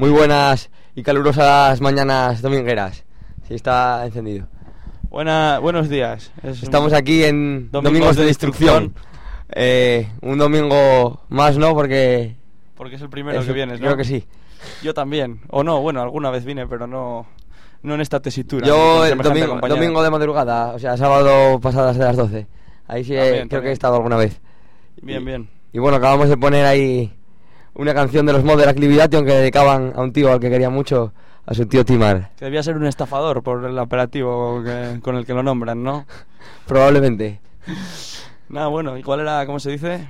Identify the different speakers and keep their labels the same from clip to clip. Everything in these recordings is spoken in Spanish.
Speaker 1: Muy buenas y calurosas mañanas domingueras. Sí, está encendido.
Speaker 2: Buenos días.
Speaker 1: Estamos aquí en Domingos de Destrucción. Un domingo más, ¿no? Porque
Speaker 2: es el primero que vienes, ¿no?
Speaker 1: Creo que sí.
Speaker 2: Yo también. O no, bueno, alguna vez vine, pero no en esta tesitura.
Speaker 1: Yo el domingo de madrugada, o sea, sábado pasadas de las 12. Ahí sí creo que he estado alguna vez.
Speaker 2: Bien.
Speaker 1: Y bueno, acabamos de poner ahí una canción de los Modern Activation que dedicaban a un tío al que quería mucho, a su tío Timar.
Speaker 2: Que debía ser un estafador por el operativo con el que lo nombran, ¿no?
Speaker 1: Probablemente.
Speaker 2: Nada, bueno, igual era, ¿cómo se dice?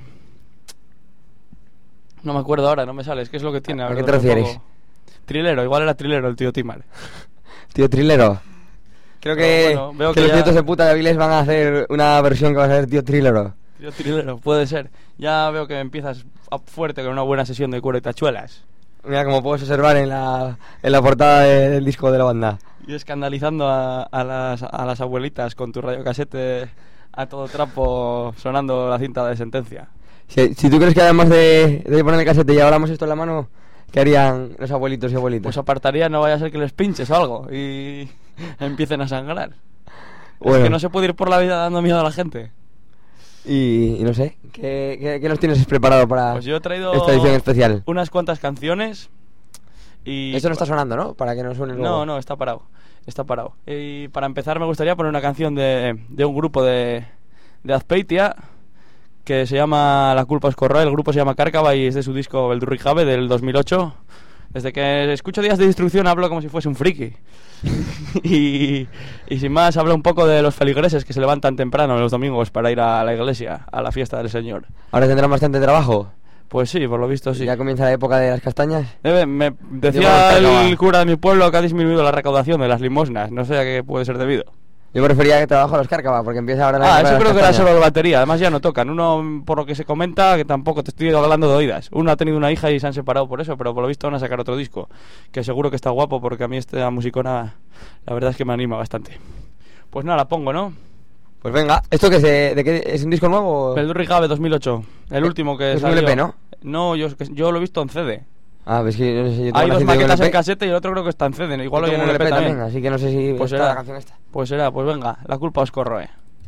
Speaker 2: No me acuerdo ahora, no me sale, es que es lo que tiene.
Speaker 1: ¿A qué te refieres?
Speaker 2: Trilero, igual era trilero el tío Timar.
Speaker 1: Tío Trilero. Creo que,
Speaker 2: bueno, veo
Speaker 1: que
Speaker 2: que
Speaker 1: los
Speaker 2: ya...
Speaker 1: nietos de puta de Avilés van a hacer una versión que va a ser Tío Trilero.
Speaker 2: Tío Trilero, puede ser. Ya veo que empiezas fuerte con una buena sesión de cuero y tachuelas.
Speaker 1: Mira, como puedes observar en la portada del disco de la banda.
Speaker 2: Y escandalizando a las abuelitas con tu radiocasete a todo trapo sonando la cinta de Sentencia.
Speaker 1: Si tú crees que además de poner el casete lleváramos esto en la mano, ¿qué harían los abuelitos y abuelitas?
Speaker 2: Pues apartaría, no vaya a ser que les pinches o algo y empiecen a sangrar.
Speaker 1: Bueno.
Speaker 2: Es que no se puede ir por la vida dando miedo a la gente.
Speaker 1: Y no sé, ¿qué nos tienes preparado para
Speaker 2: pues yo he traído
Speaker 1: esta edición especial?
Speaker 2: Unas cuantas canciones y...
Speaker 1: Eso no está sonando, ¿no? Para que no suene luego.
Speaker 2: No, está parado. Y para empezar me gustaría poner una canción de un grupo de Azpeitia que se llama La culpa os corroe. El grupo se llama Cárcava y es de su disco Beldurri Jabe del 2008. Desde que escucho Días de Destrucción hablo como si fuese un friki. y sin más hablo un poco de los feligreses que se levantan temprano los domingos para ir a la iglesia, a la fiesta del Señor.
Speaker 1: ¿Ahora tendrán bastante trabajo?
Speaker 2: Pues sí, por lo visto sí.
Speaker 1: ¿Ya comienza la época de las castañas?
Speaker 2: Me decía el cura de mi pueblo que ha disminuido la recaudación de las limosnas. No sé a qué puede ser debido.
Speaker 1: Yo prefería que trabajo a los Cárcava, porque empieza ahora la
Speaker 2: eso creo que era solo de batería. Además ya no tocan. Uno, por lo que se comenta, que tampoco te estoy hablando de oídas. Uno ha tenido una hija y se han separado por eso, pero por lo visto van a sacar otro disco, que seguro que está guapo, porque a mí esta musicona, la verdad es que me anima bastante. Pues nada, la pongo, ¿no?
Speaker 1: Pues venga. ¿Esto qué es? ¿De qué es un disco nuevo?
Speaker 2: Beldurri Jabe 2008. El último que
Speaker 1: salió. Es un LP, ¿no?
Speaker 2: No, yo lo he visto en CD.
Speaker 1: Ah, ves que no sé si
Speaker 2: hay dos maquetas en casete y el otro creo que está en CD. Igual lo hay en
Speaker 1: LP también. Así que no sé si
Speaker 2: pues
Speaker 1: está la canción esta.
Speaker 2: Pues será, pues venga, La culpa os corroe.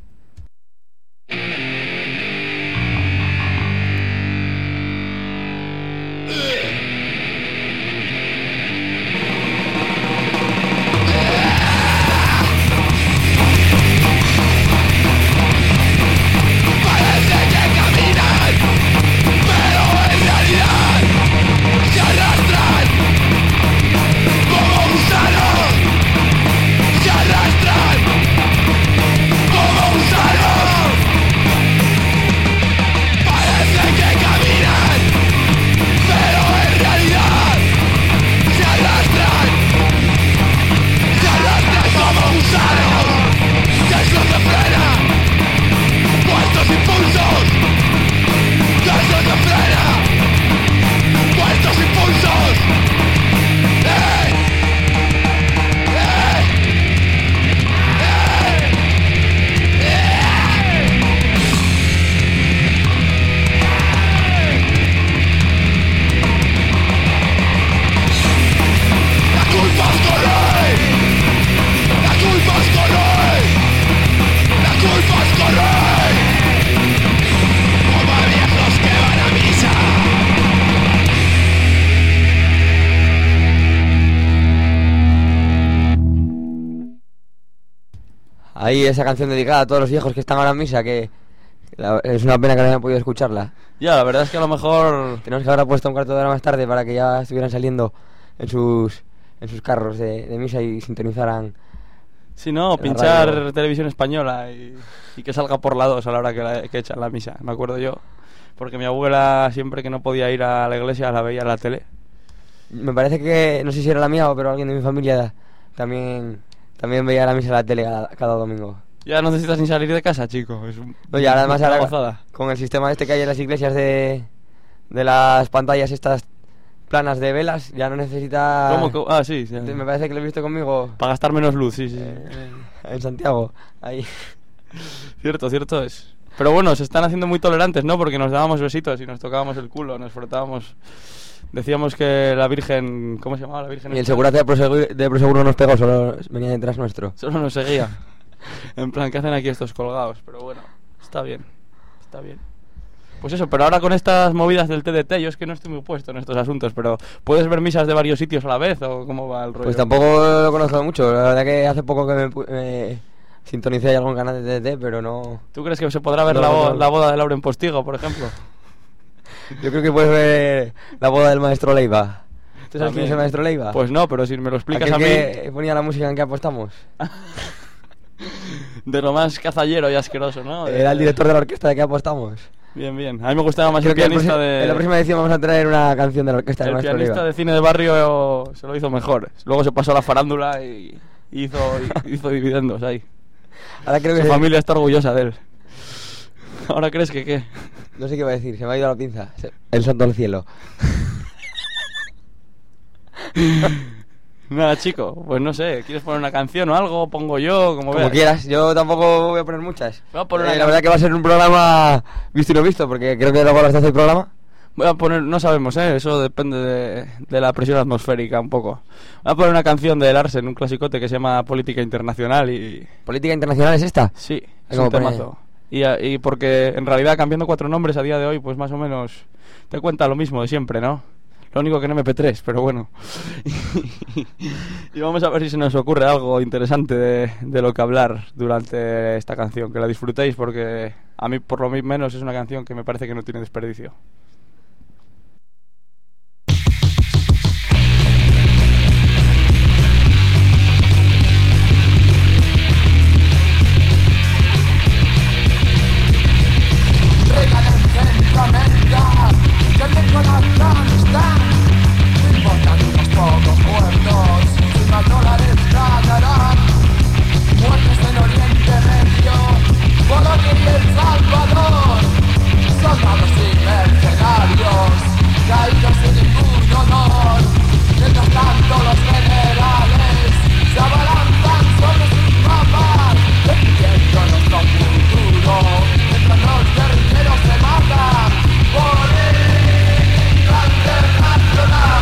Speaker 1: Ahí esa canción dedicada a todos los viejos que están ahora en misa, que es una pena que no hayan podido escucharla.
Speaker 2: Ya, la verdad es que a lo mejor...
Speaker 1: Tenemos que haberla puesto un cuarto de hora más tarde para que ya estuvieran saliendo en sus carros de misa y sintonizaran.
Speaker 2: Si no, pinchar radio. Televisión española y que salga por la 2 a la hora que echan la misa, me acuerdo yo. Porque mi abuela siempre que no podía ir a la iglesia la veía en la tele.
Speaker 1: Me parece que, no sé si era la mía, pero alguien de mi familia también veía la misa en la tele cada domingo.
Speaker 2: Ya no necesitas ni salir de casa, chico.
Speaker 1: No, y además ahora con el sistema este que hay en las iglesias de las pantallas estas planas de velas, ya no necesita...
Speaker 2: ¿Cómo? Ah, sí.
Speaker 1: Me parece que lo he visto conmigo.
Speaker 2: Para gastar menos luz, sí.
Speaker 1: En Santiago, ahí.
Speaker 2: Cierto es. Pero bueno, se están haciendo muy tolerantes, ¿no? Porque nos dábamos besitos y nos tocábamos el culo, nos frotábamos. Decíamos que la Virgen... ¿Cómo se llamaba la Virgen?
Speaker 1: Y el seguridad de Proseguro nos pegó, solo venía detrás nuestro.
Speaker 2: Solo nos seguía. En plan, ¿qué hacen aquí estos colgados? Pero bueno, está bien. Pues eso, pero ahora con estas movidas del TDT, yo es que no estoy muy puesto en estos asuntos, pero ¿puedes ver misas de varios sitios a la vez o cómo va el rollo?
Speaker 1: Pues tampoco lo conozco mucho, la verdad que hace poco que me sintonicé ahí algún canal de TDT, pero no...
Speaker 2: ¿Tú crees que se podrá ver la boda de Lauren Postigo, por ejemplo?
Speaker 1: Yo creo que puedes ver la boda del maestro Leiva. ¿Tú sabes quién es el maestro Leiva?
Speaker 2: Pues no, pero si me lo explicas a mí...
Speaker 1: que ponía la música en que apostamos.
Speaker 2: De lo más cazallero y asqueroso, ¿no?
Speaker 1: Era el director de la orquesta de que apostamos.
Speaker 2: Bien. A mí me gustaba más
Speaker 1: creo
Speaker 2: el pianista de...
Speaker 1: En la próxima edición vamos a traer una canción de la orquesta del maestro Leiva.
Speaker 2: El pianista de cine de barrio se lo hizo mejor. Luego se pasó a la farándula y hizo dividendos ahí.
Speaker 1: Ahora creo que
Speaker 2: su familia está orgullosa de él. ¿Ahora crees que qué?
Speaker 1: No sé qué va a decir, se me ha ido la pinza. El santo al cielo.
Speaker 2: Nada, chico, pues no sé, ¿quieres poner una canción o algo? Pongo yo, como veas.
Speaker 1: Quieras, yo tampoco voy a poner muchas.
Speaker 2: Voy a poner
Speaker 1: la verdad que va a ser un programa visto y no visto, porque creo que luego a las 12 el programa.
Speaker 2: Voy a poner, no sabemos, eso depende de la presión atmosférica un poco. Voy a poner una canción de Larsen, un clasicote que se llama Política Internacional y...
Speaker 1: ¿Política Internacional es esta?
Speaker 2: Sí, es un temazo. Y porque en realidad cambiando 4 nombres a día de hoy, pues más o menos te cuenta lo mismo de siempre, ¿no? Lo único que en MP3, pero bueno. Y vamos a ver si se nos ocurre algo interesante de lo que hablar durante esta canción. Que la disfrutéis porque a mí por lo menos es una canción que me parece que no tiene desperdicio.
Speaker 3: Pocos muertos, $1 caerán. Muertes en Oriente Medio, Polonia y El Salvador. Soldados y mercenarios, caídos sin ningún honor. Mientras tanto los generales se abalanzan sobre sus mapas, defendiendo nuestro futuro. Mientras los guerrilleros se matan por internacional.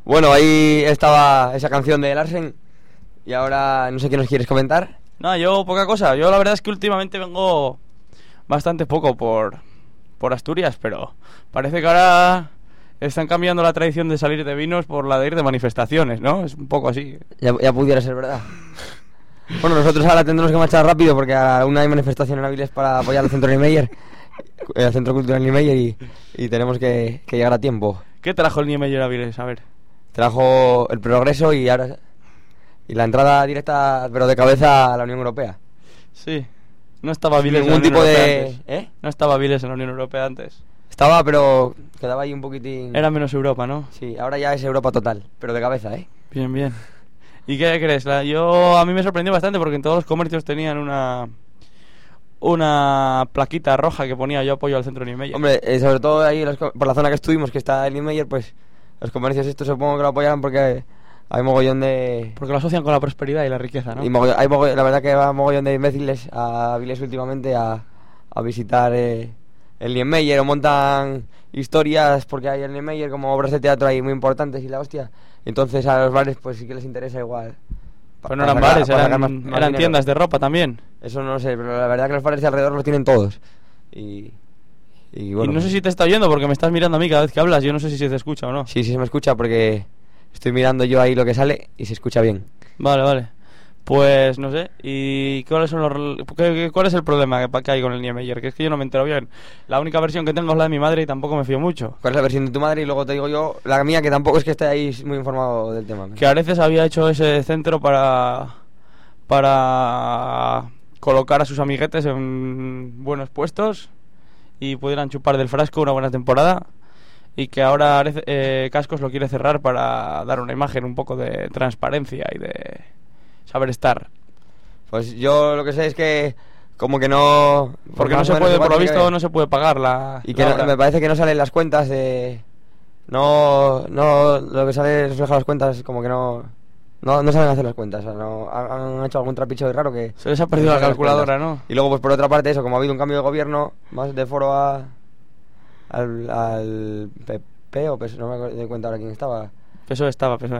Speaker 1: Bueno, ahí estaba esa canción de Larsen. Y ahora no sé qué nos quieres comentar.
Speaker 2: No, yo poca cosa. Yo la verdad es que últimamente vengo bastante poco por Asturias, pero parece que ahora están cambiando la tradición de salir de vinos por la de ir de manifestaciones, ¿no? Es un poco así.
Speaker 1: Ya pudiera ser verdad. Bueno, nosotros ahora tendremos que marchar rápido porque aún hay manifestación en Avilés para apoyar al Centro Niemeyer, el Centro Cultural Niemeyer, y tenemos que llegar a tiempo.
Speaker 2: ¿Qué trajo el Niemeyer a Avilés? A ver.
Speaker 1: Trajo el progreso y la entrada directa, pero de cabeza a la Unión Europea.
Speaker 2: Sí. No estaba Avilés
Speaker 1: Ningún tipo de...
Speaker 2: antes. No estaba Avilés en la Unión Europea antes.
Speaker 1: Estaba, pero quedaba ahí un poquitín...
Speaker 2: Era menos Europa, ¿no?
Speaker 1: Sí, ahora ya es Europa total, pero de cabeza, ¿eh?
Speaker 2: Bien, bien. ¿Y qué crees? A mí me sorprendió bastante porque en todos los comercios tenían una plaquita roja que ponía yo apoyo al Centro Niemeyer.
Speaker 1: Hombre, sobre todo ahí por la zona que estuvimos, que está el Niemeyer, pues los comercios estos supongo que lo apoyarán porque hay mogollón de...
Speaker 2: Porque lo asocian con la prosperidad y la riqueza, ¿no?
Speaker 1: Y la verdad que va mogollón de imbéciles a Avilés últimamente a visitar el Niemeyer, o montan historias porque hay el Niemeyer como obras de teatro ahí muy importantes y la hostia. Entonces a los bares pues sí que les interesa igual.
Speaker 2: Pero no eran bares, eran tiendas de ropa también.
Speaker 1: Eso no sé, pero la verdad que los bares de alrededor los tienen todos. Y bueno.
Speaker 2: Y no sé si te está oyendo porque me estás mirando a mí cada vez que hablas. Yo no sé si se te escucha o no.
Speaker 1: Sí, se me escucha porque estoy mirando yo ahí lo que sale y se escucha bien.
Speaker 2: Vale. Pues no sé. ¿Y cuál es el problema que hay con el Niemeyer? Que es que yo no me entero bien. La única versión que tengo es la de mi madre y tampoco me fío mucho.
Speaker 1: ¿Cuál es la versión de tu madre? Y luego te digo yo la mía, que tampoco es que esté ahí muy informado del tema.
Speaker 2: Que Areces había hecho ese centro para colocar a sus amiguetes en buenos puestos y pudieran chupar del frasco una buena temporada, y que ahora Cascos lo quiere cerrar para dar una imagen un poco de transparencia y de saber estar.
Speaker 1: Pues yo lo que sé es que como que no...
Speaker 2: Porque no se puede, por lo visto, no se puede pagar la...
Speaker 1: Y que me parece que no salen las cuentas de... No, lo que sale refleja las cuentas como que no saben hacer las cuentas, o sea, no, han hecho algún trapicho raro que...
Speaker 2: Se les ha perdido la calculadora, ¿no?
Speaker 1: Y luego pues por otra parte eso, como ha habido un cambio de gobierno, más de foro al PP o PSOE, no me doy cuenta ahora quién estaba.
Speaker 2: PSOE.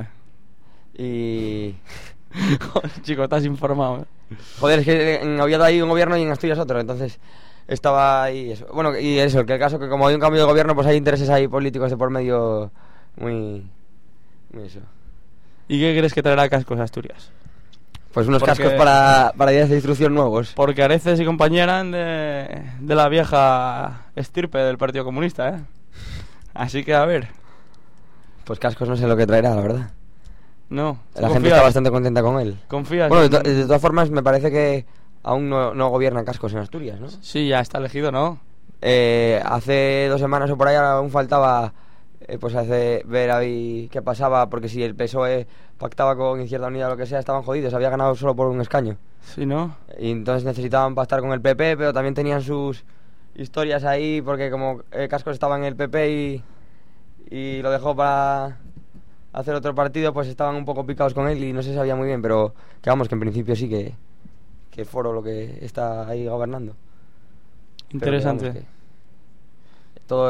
Speaker 1: Y...
Speaker 2: Joder, chico, estás informado, ¿eh?
Speaker 1: Joder, es que en Oviedo hay un gobierno y en Asturias otro, entonces estaba ahí eso. Bueno, y eso, que el caso que como hay un cambio de gobierno, pues hay intereses ahí políticos de por medio muy eso.
Speaker 2: ¿Y qué crees que traerá Cascos a Asturias?
Speaker 1: Pues unos cascos para días de instrucción nuevos.
Speaker 2: Porque Areces y compañía eran de la vieja estirpe del Partido Comunista, ¿eh? Así que a ver.
Speaker 1: Pues cascos no sé lo que traerá, la verdad.
Speaker 2: No.
Speaker 1: La gente está bastante contenta con él.
Speaker 2: ¿Confías?
Speaker 1: Bueno, de todas formas me parece que aún no gobiernan Cascos en Asturias, ¿no?
Speaker 2: Sí, ya está elegido, ¿no?
Speaker 1: Hace 2 semanas o por ahí aún faltaba pues ver ahí qué pasaba, porque si el PSOE pactaba con Izquierda Unida o lo que sea, estaban jodidos, había ganado solo por un escaño.
Speaker 2: Sí, ¿no?
Speaker 1: Y entonces necesitaban pactar con el PP, pero también tenían sus historias ahí, porque como Cascos estaba en el PP y lo dejó para hacer otro partido, pues estaban un poco picados con él y no se sabía muy bien, pero que vamos, que en principio sí que Foro lo que está ahí gobernando.
Speaker 2: Interesante.
Speaker 1: Todo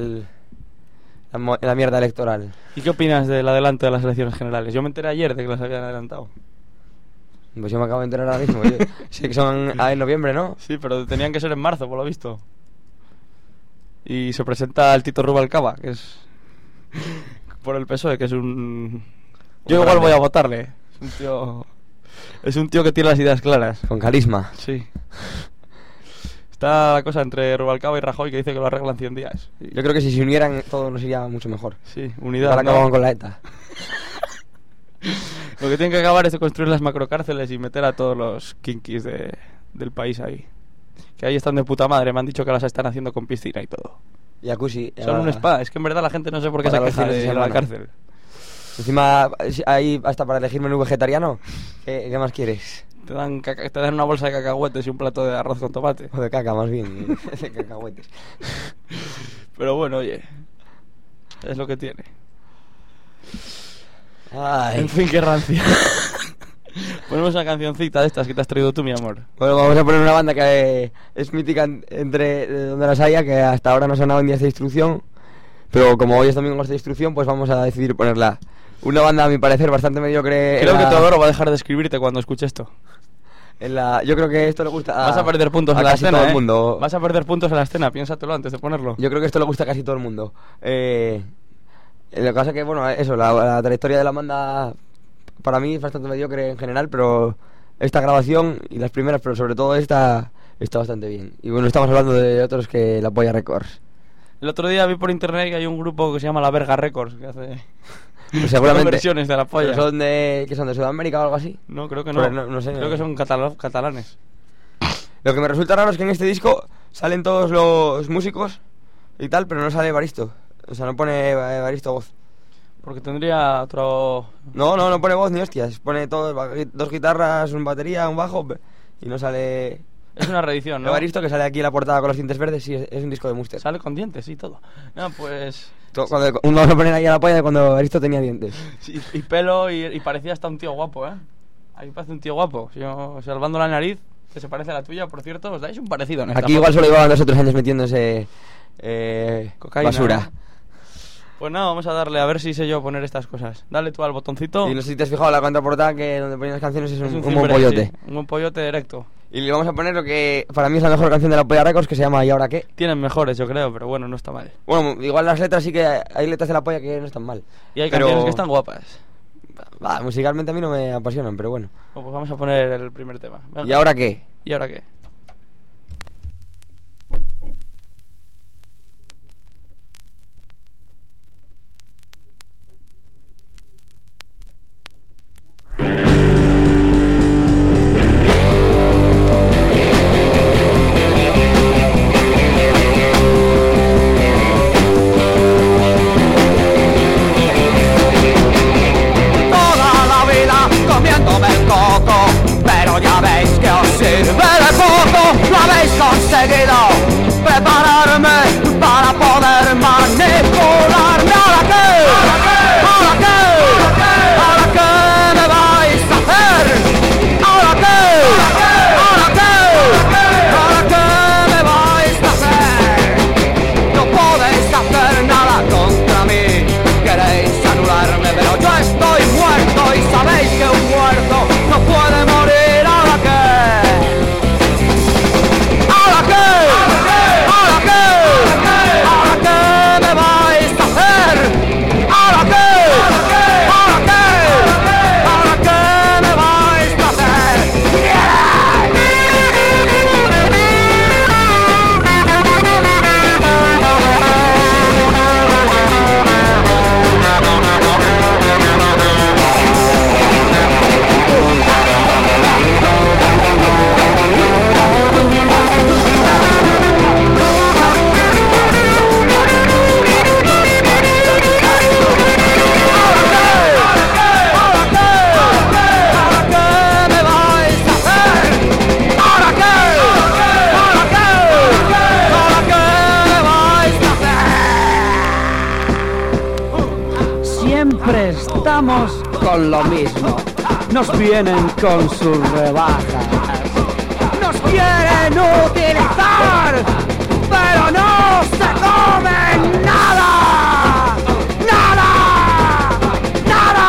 Speaker 1: la mierda electoral.
Speaker 2: ¿Y qué opinas del adelanto de las elecciones generales? Yo me enteré ayer de que las habían adelantado.
Speaker 1: Pues yo me acabo de enterar ahora mismo. Sé que son en noviembre, ¿no?
Speaker 2: Sí, pero tenían que ser en marzo, por lo visto. Y se presenta el Tito Rubalcaba, que es por el PSOE, que es un... Yo igual voy a votarle. Es un tío que tiene las ideas claras.
Speaker 1: Con carisma.
Speaker 2: Sí. Está la cosa entre Rubalcaba y Rajoy, que dice que lo arreglan 100 días.
Speaker 1: Yo creo que si se unieran todo nos iría mucho mejor.
Speaker 2: Sí, unidad.
Speaker 1: Ahora acababan con la ETA.
Speaker 2: Lo que tienen que acabar es de construir las macrocárceles y meter a todos los kinkis del país ahí. Que ahí están de puta madre, me han dicho que las están haciendo con piscina y todo.
Speaker 1: Jacuzzi.
Speaker 2: Son un spa, es que en verdad la gente no sé por qué se queja de la cárcel.
Speaker 1: Encima, ahí hasta para elegir menú vegetariano, ¿qué más quieres?
Speaker 2: Te dan una bolsa de cacahuetes y un plato de arroz con tomate.
Speaker 1: O de caca, más bien, de cacahuetes.
Speaker 2: Pero bueno, oye, es lo que tiene.
Speaker 1: Ay.
Speaker 2: En fin, qué rancia. Ponemos una cancioncita de estas que te has traído tú, mi amor.
Speaker 1: Bueno, vamos a poner una banda que es mítica entre donde las haya, que hasta ahora no ha sonado en días de instrucción, pero como hoy es domingo de instrucción, pues vamos a decidir ponerla Una banda, a mi parecer, bastante mediocre.
Speaker 2: Creo que Teodoro va a dejar de escribirte cuando escuche esto.
Speaker 1: Yo creo que esto le gusta
Speaker 2: Vas a perder puntos
Speaker 1: a
Speaker 2: en la
Speaker 1: casi
Speaker 2: escena,
Speaker 1: todo el mundo.
Speaker 2: Vas a perder puntos en la escena, piénsatelo antes de ponerlo.
Speaker 1: Yo creo que esto le gusta a casi todo el mundo. Lo que pasa es que, bueno, eso, la trayectoria de la banda para mí es bastante mediocre en general, pero esta grabación y las primeras, pero sobre todo esta, está bastante bien. Y bueno, estamos hablando de otros que la Polla Records.
Speaker 2: El otro día vi por internet que hay un grupo que se llama La Verga Records, que hace
Speaker 1: Pues seguramente
Speaker 2: versiones de La Polla.
Speaker 1: ¿Pero son de Sudamérica o algo así?
Speaker 2: No, creo que no.
Speaker 1: Pues no sé.
Speaker 2: Creo que son catalanes.
Speaker 1: Lo que me resulta raro es que en este disco salen todos los músicos y tal, pero no sale Evaristo. O sea, no pone Evaristo voz.
Speaker 2: Porque tendría otro...
Speaker 1: No pone voz ni hostias. Pone todo, 2 guitarras, una batería, un bajo y no sale...
Speaker 2: Es una reedición, ¿no?
Speaker 1: Evaristo, que sale aquí en la portada con los dientes verdes, sí, es un disco de Muster.
Speaker 2: Sale con dientes y todo. No, pues...
Speaker 1: Vamos a poner ahí a la polla de cuando Evaristo tenía dientes.
Speaker 2: Sí, y pelo y parecía hasta un tío guapo, ¿eh? Ahí parece un tío guapo. Salvando la nariz, que se parece a la tuya, por cierto, os dais un parecido en esta
Speaker 1: Aquí igual solo llevaban 2 o 3 años metiéndose
Speaker 2: cocaína,
Speaker 1: basura.
Speaker 2: ¿no? Pues nada, vamos a darle a ver si sé yo poner estas cosas. Dale tú al botoncito.
Speaker 1: Y no sé si te has fijado la contraportada que donde ponen las canciones es un buen
Speaker 2: cimbre,
Speaker 1: pollote.
Speaker 2: sí, un buen pollote erecto.
Speaker 1: Y le vamos a poner lo que para mí es la mejor canción de la Polla Records, que se llama ¿Y ahora qué?
Speaker 2: Tienen mejores, yo creo, pero bueno, no está mal.
Speaker 1: Bueno, igual las letras sí que hay letras de la Polla que no están mal.
Speaker 2: Y hay
Speaker 1: pero...
Speaker 2: canciones que están guapas.
Speaker 1: Musicalmente a mí no me apasionan, pero bueno.
Speaker 2: Pues vamos a poner el primer tema. Venga.
Speaker 1: ¿Y ahora qué?
Speaker 2: ¿Y ahora qué?
Speaker 3: Comiéndome el coco, pero ya veis que os sirve de poco. Lo habéis conseguido, prepararme para poder manipularme. ¿Ahora qué? ¿Ahora qué? ¿Ahora qué me vais a hacer? ¿Ahora qué? ¿Ahora qué? ¿Ahora qué me vais a hacer? No podéis hacer nada contra mí. Queréis anularme, pero yo estoy muerto y sabéis que un muerto no puede morir. ¿Ahora qué? ¿Ahora qué? ¿Ahora qué? ¿Ahora qué me vais a hacer? ¿Ahora qué? ¿Ahora qué? ¿Ahora qué me vais a
Speaker 4: Siempre estamos con lo mismo. Nos vienen con sus rebajas. Nos quieren utilizar, pero no se comen nada. ¡Nada! ¡Nada!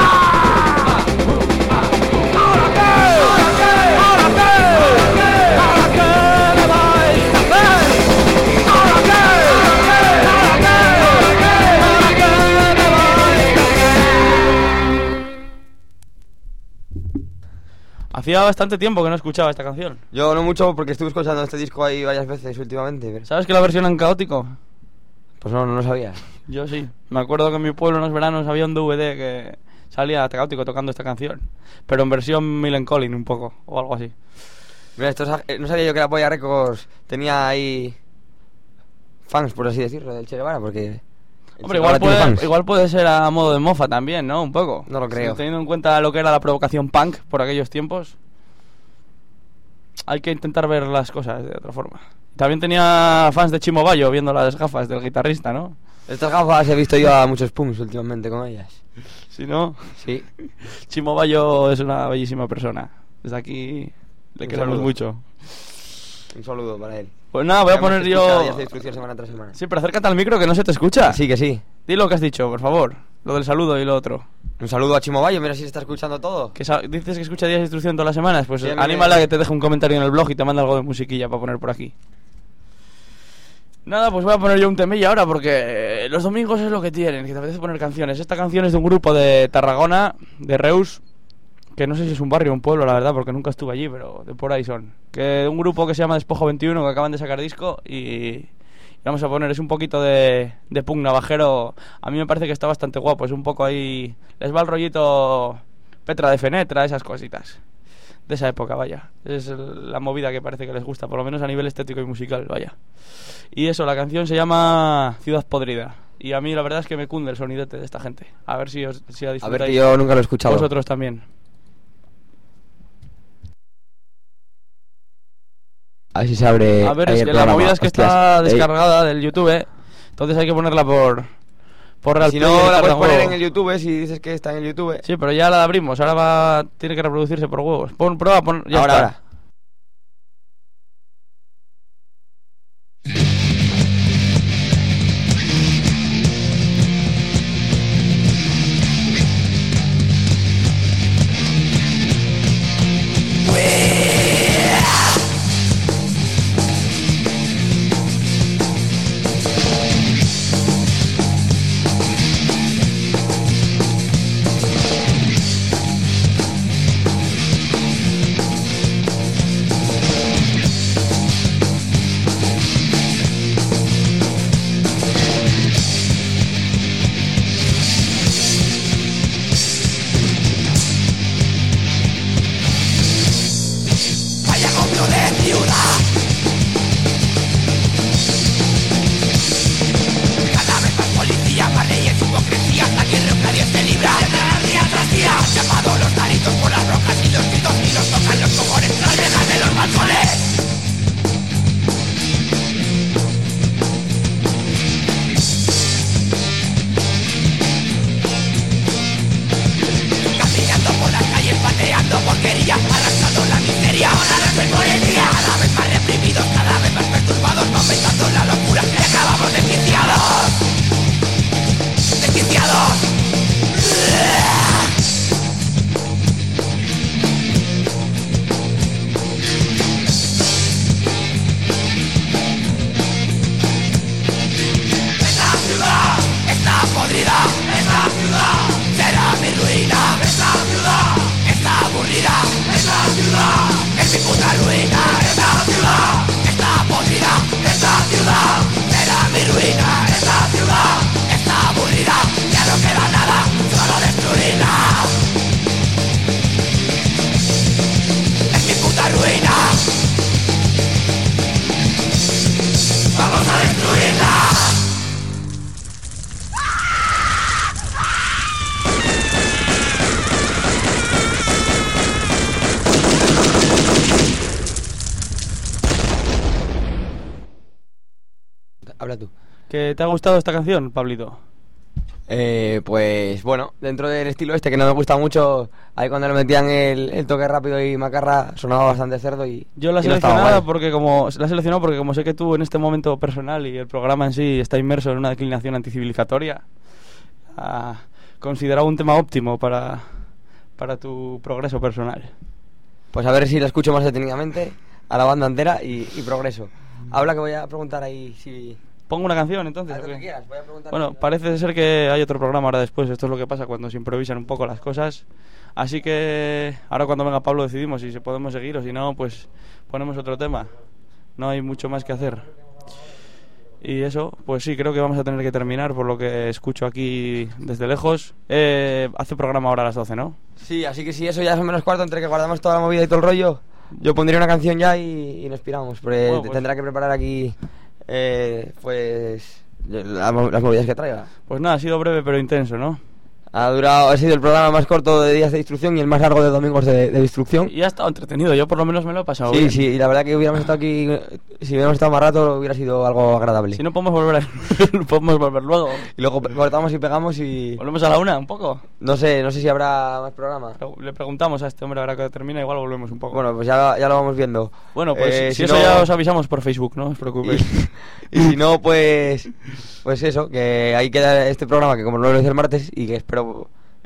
Speaker 4: ¿Ahora qué? ¿Ahora qué? ¿Ahora qué me vais a hacer? ¿Ahora qué? ¿Ahora qué? ¿Ahora qué me vais a hacer?
Speaker 2: Hacía bastante tiempo que no escuchaba esta canción.
Speaker 1: Yo no mucho porque estuve escuchando este disco ahí varias veces últimamente. Pero...
Speaker 2: ¿Sabes que la versión en caótico?
Speaker 1: Pues no lo sabía.
Speaker 2: Yo sí. Me acuerdo que en mi pueblo en los veranos había un DVD que salía caótico tocando esta canción. Pero en versión Millencolin un poco, o algo así.
Speaker 1: Mira, no sabía yo que la Polla Records tenía ahí fans, por así decirlo, del Che Guevara, porque...
Speaker 2: Hombre,
Speaker 1: Fans.
Speaker 2: igual puede ser a modo de mofa también, ¿no? Un poco.
Speaker 1: No lo creo.
Speaker 2: Teniendo en cuenta lo que era la provocación punk por aquellos tiempos, hay que intentar ver las cosas de otra forma. También tenía fans de Chimo Bayo viendo las gafas del guitarrista, ¿no?
Speaker 1: Estas gafas he visto yo a muchos punks últimamente con ellas.
Speaker 2: Si no,
Speaker 1: Sí.
Speaker 2: Chimo Bayo es una bellísima persona. Desde aquí le
Speaker 1: Un
Speaker 2: queremos
Speaker 1: saludo.
Speaker 2: mucho.
Speaker 1: Un saludo para él.
Speaker 2: Pues nada, voy a poner yo...
Speaker 1: Días de instrucción semana tras semana.
Speaker 2: Sí, pero acércate al micro que no se te escucha.
Speaker 1: Sí, que sí.
Speaker 2: Di lo que has dicho, por favor. Lo del saludo y lo otro.
Speaker 1: Un saludo a Chimo Bayo, mira si está escuchando todo.
Speaker 2: Dices que escucha Días de Instrucción todas las semanas, pues
Speaker 1: Sí,
Speaker 2: anímala a que te deje un comentario en el blog y te manda algo de musiquilla para poner por aquí. Nada, pues voy a poner yo un temilla ahora porque los domingos es lo que tienen, que te apetece poner canciones. Esta canción es de un grupo de Tarragona, de Reus, que no sé si es un barrio o un pueblo, la verdad, porque nunca estuve allí, pero de por ahí son. Que un grupo que se llama Despojo 21, que acaban de sacar disco y vamos a poner, es un poquito de punk navajero. A mí me parece que está bastante guapo, es un poco ahí, les va el rollito Petra de Fenetra, esas cositas. De esa época, vaya. Es la movida que parece que les gusta, por lo menos a nivel estético y musical, vaya. Y eso, la canción se llama Ciudad Podrida. Y a mí la verdad es que me cunde el sonidete de esta gente. A ver si la disfrutáis.
Speaker 1: A ver, que yo nunca lo he escuchado.
Speaker 2: Vosotros también.
Speaker 1: A ver si se abre.
Speaker 2: A ver,
Speaker 1: ahí
Speaker 2: es
Speaker 1: el
Speaker 2: que la
Speaker 1: programa.
Speaker 2: movida es que
Speaker 1: Hostias.
Speaker 2: está descargada del YouTube, entonces hay que ponerla por Real
Speaker 1: Si
Speaker 2: Play,
Speaker 1: no, la puedes
Speaker 2: tarda
Speaker 1: poner
Speaker 2: huevo.
Speaker 1: en el YouTube, si dices que está en el YouTube.
Speaker 2: Sí, pero ya la abrimos, ahora tiene que reproducirse por huevos. Prueba, ya
Speaker 1: ahora,
Speaker 2: está.
Speaker 1: ahora.
Speaker 3: Vaya copio de ciudad. Cada vez más policía, más leyes, hipocresía. Hasta que el nadie se libra. Día tras día han llamado los naritos por las rocas y los gritos y los tocan los cojones. Las vegas de los balcones. Caminando por las calles, pateando porquería, arrastrando la miseria. Ahora no es policía. Cada vez más reprimidos, cada vez más perturbados, va aumentando la locura y acabamos desquiciados. Desquiciados. Esta ciudad está podrida. Esta ciudad será mi ruina. Esta ciudad está aburrida. Esta ciudad es mi puta ruina. Esta ciudad está podrida. Esta ciudad será mi ruina. Esta ciudad está aburrida. Ya no queda nada, solo destruirla. Es mi puta ruina. Vamos a destruirla.
Speaker 1: Habla tú.
Speaker 2: ¿Que te ha gustado esta canción, Pablito?
Speaker 1: Pues bueno, dentro del estilo este que no me gusta mucho, ahí cuando le metían el toque rápido y macarra sonaba bastante cerdo y
Speaker 2: Yo la he
Speaker 1: y no estaba
Speaker 2: seleccionado
Speaker 1: mal.
Speaker 2: porque como sé que tú en este momento personal y el programa en sí está inmerso en una declinación anticivilizatoria, consideraba un tema óptimo para tu progreso personal.
Speaker 1: Pues a ver si lo escucho más detenidamente a la banda entera y progreso. Habla que voy a preguntar ahí si...
Speaker 2: ¿Pongo una canción entonces?
Speaker 1: Haz lo
Speaker 2: ¿o qué?
Speaker 1: que quieras, voy a preguntar.
Speaker 2: Bueno, parece ser que hay otro programa ahora después. Esto es lo que pasa cuando se improvisan un poco las cosas. Así que ahora cuando venga Pablo decidimos si podemos seguir o si no, pues ponemos otro tema. No hay mucho más que hacer. Y eso, pues sí, creo que vamos a tener que terminar por lo que escucho aquí desde lejos. Hace programa ahora a las 12, ¿no?
Speaker 1: Sí, así que si eso ya es menos cuarto, entre que guardamos toda la movida y todo el rollo, yo pondría una canción ya y nos piramos. Porque
Speaker 2: Bueno, pues...
Speaker 1: tendrá que preparar aquí, pues, las movidas que traiga.
Speaker 2: Pues nada, ha sido breve pero intenso, ¿no?
Speaker 1: Ha sido el programa más corto de días de instrucción y el más largo de domingos de instrucción.
Speaker 2: Y ha estado entretenido, yo por lo menos me lo he pasado
Speaker 1: Sí,
Speaker 2: bien.
Speaker 1: sí, y la verdad que hubiéramos estado aquí, si hubiéramos estado más rato hubiera sido algo agradable.
Speaker 2: Si no podemos volver podemos volver luego.
Speaker 1: Y luego cortamos y pegamos y...
Speaker 2: ¿Volvemos a la una un poco?
Speaker 1: No sé si habrá más programa.
Speaker 2: Le preguntamos a este hombre ahora que termina, igual volvemos un poco.
Speaker 1: Bueno, pues ya lo vamos viendo.
Speaker 2: Bueno, pues si eso
Speaker 1: no-
Speaker 2: ya os avisamos por Facebook, no os preocupéis.
Speaker 1: Y si no, pues eso, que ahí queda este programa que como no lo hice el martes y que espero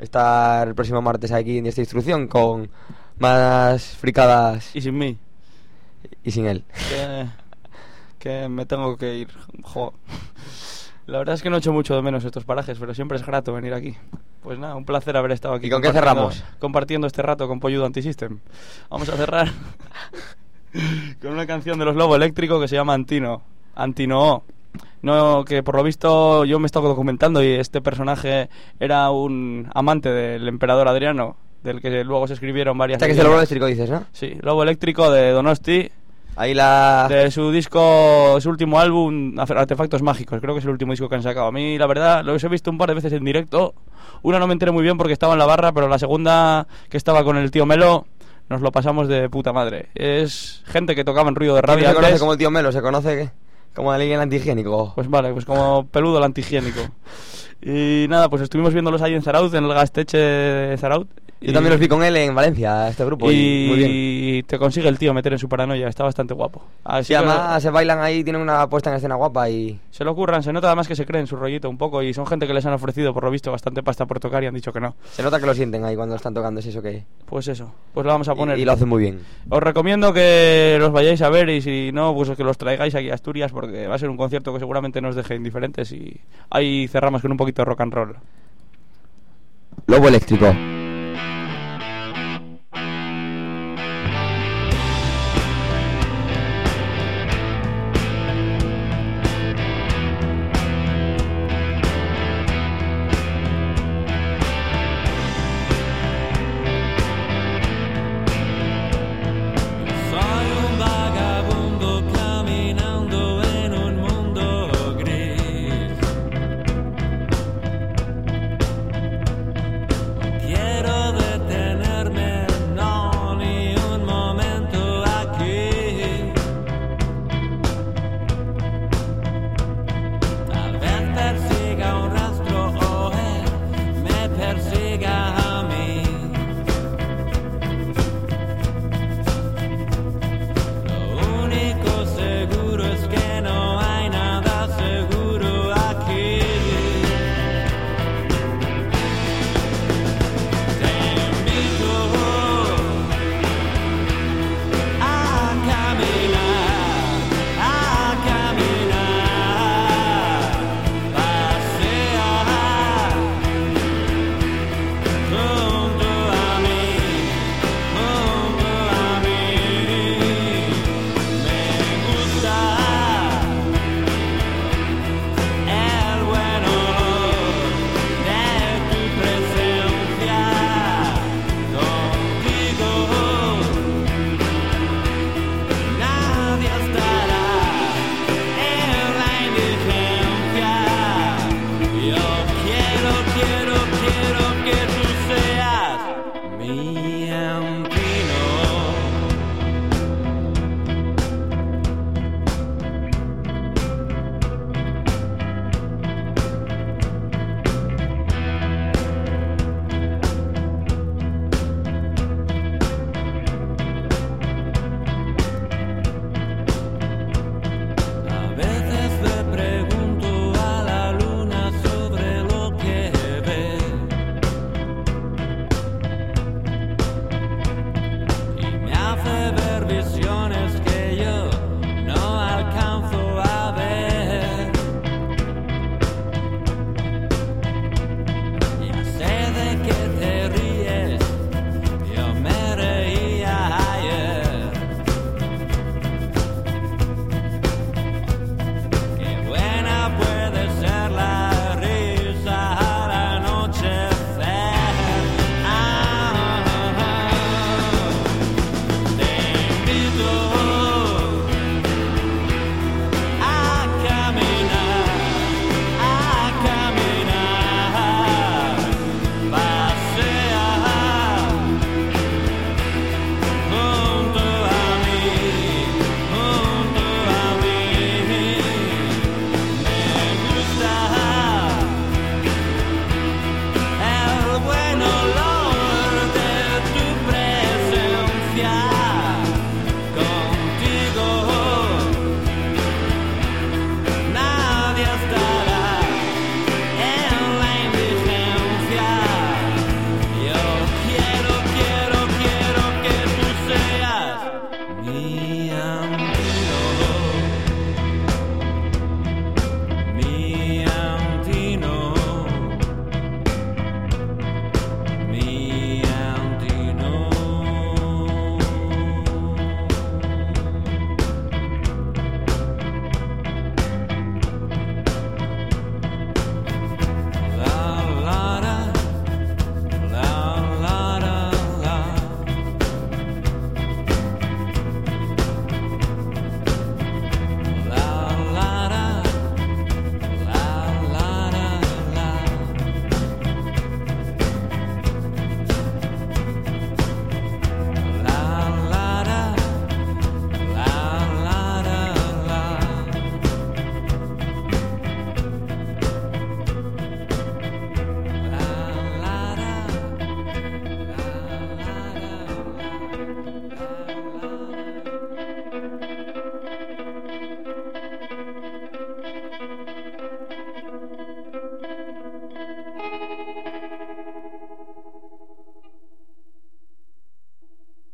Speaker 1: estar el próximo martes aquí en esta instrucción con más fricadas
Speaker 2: Y sin mí,
Speaker 1: y sin él.
Speaker 2: que me tengo que ir. Jo. La verdad es que no echo mucho de menos estos parajes, pero siempre es grato venir aquí. Pues nada, un placer haber estado aquí.
Speaker 1: ¿Y con qué cerramos?
Speaker 2: Compartiendo este rato con Polludo Antisystem. Vamos a cerrar con una canción de los Lobo Eléctrico que se llama Antino. No, que por lo visto yo me he estado documentando y este personaje era un amante del emperador Adriano, del que luego se escribieron varias...
Speaker 1: Esta que es el Lobo Eléctrico, dices, ¿no?
Speaker 2: Sí, Lobo Eléctrico de Donosti,
Speaker 1: Ahí la...
Speaker 2: de su disco, su último álbum, Artefactos Mágicos. Creo que es el último disco que han sacado. A mí, la verdad, los he visto un par de veces en directo. Una no me enteré muy bien porque estaba en la barra, pero la segunda, que estaba con el tío Melo, nos lo pasamos de puta madre. Es gente que tocaba en Ruido de
Speaker 1: No
Speaker 2: Rabia
Speaker 1: se conoce
Speaker 2: antes.
Speaker 1: como el tío Melo, se conoce como alguien antihigiénico.
Speaker 2: Pues vale, pues como Peludo el antihigiénico. Y nada, pues estuvimos viéndolos ahí en Zarauz, en el Gasteche de Zarauz.
Speaker 1: Yo también los vi con él en Valencia, este grupo, y muy bien.
Speaker 2: Y te consigue el tío meter en su paranoia, está bastante guapo. Así
Speaker 1: Sí,
Speaker 2: que
Speaker 1: además se bailan ahí, tienen una puesta en escena guapa y...
Speaker 2: se lo ocurran, se nota además que se creen su rollito un poco y son gente que les han ofrecido por lo visto bastante pasta por tocar y han dicho que no.
Speaker 1: Se nota que lo sienten ahí cuando están tocando, es eso que...
Speaker 2: Pues eso, pues lo vamos a poner.
Speaker 1: Y lo hacen muy bien.
Speaker 2: Os recomiendo que los vayáis a ver y si no, pues que los traigáis aquí a Asturias porque va a ser un concierto que seguramente nos deje indiferentes y ahí cerramos con un poquito de rock and roll.
Speaker 1: Lobo Eléctrico.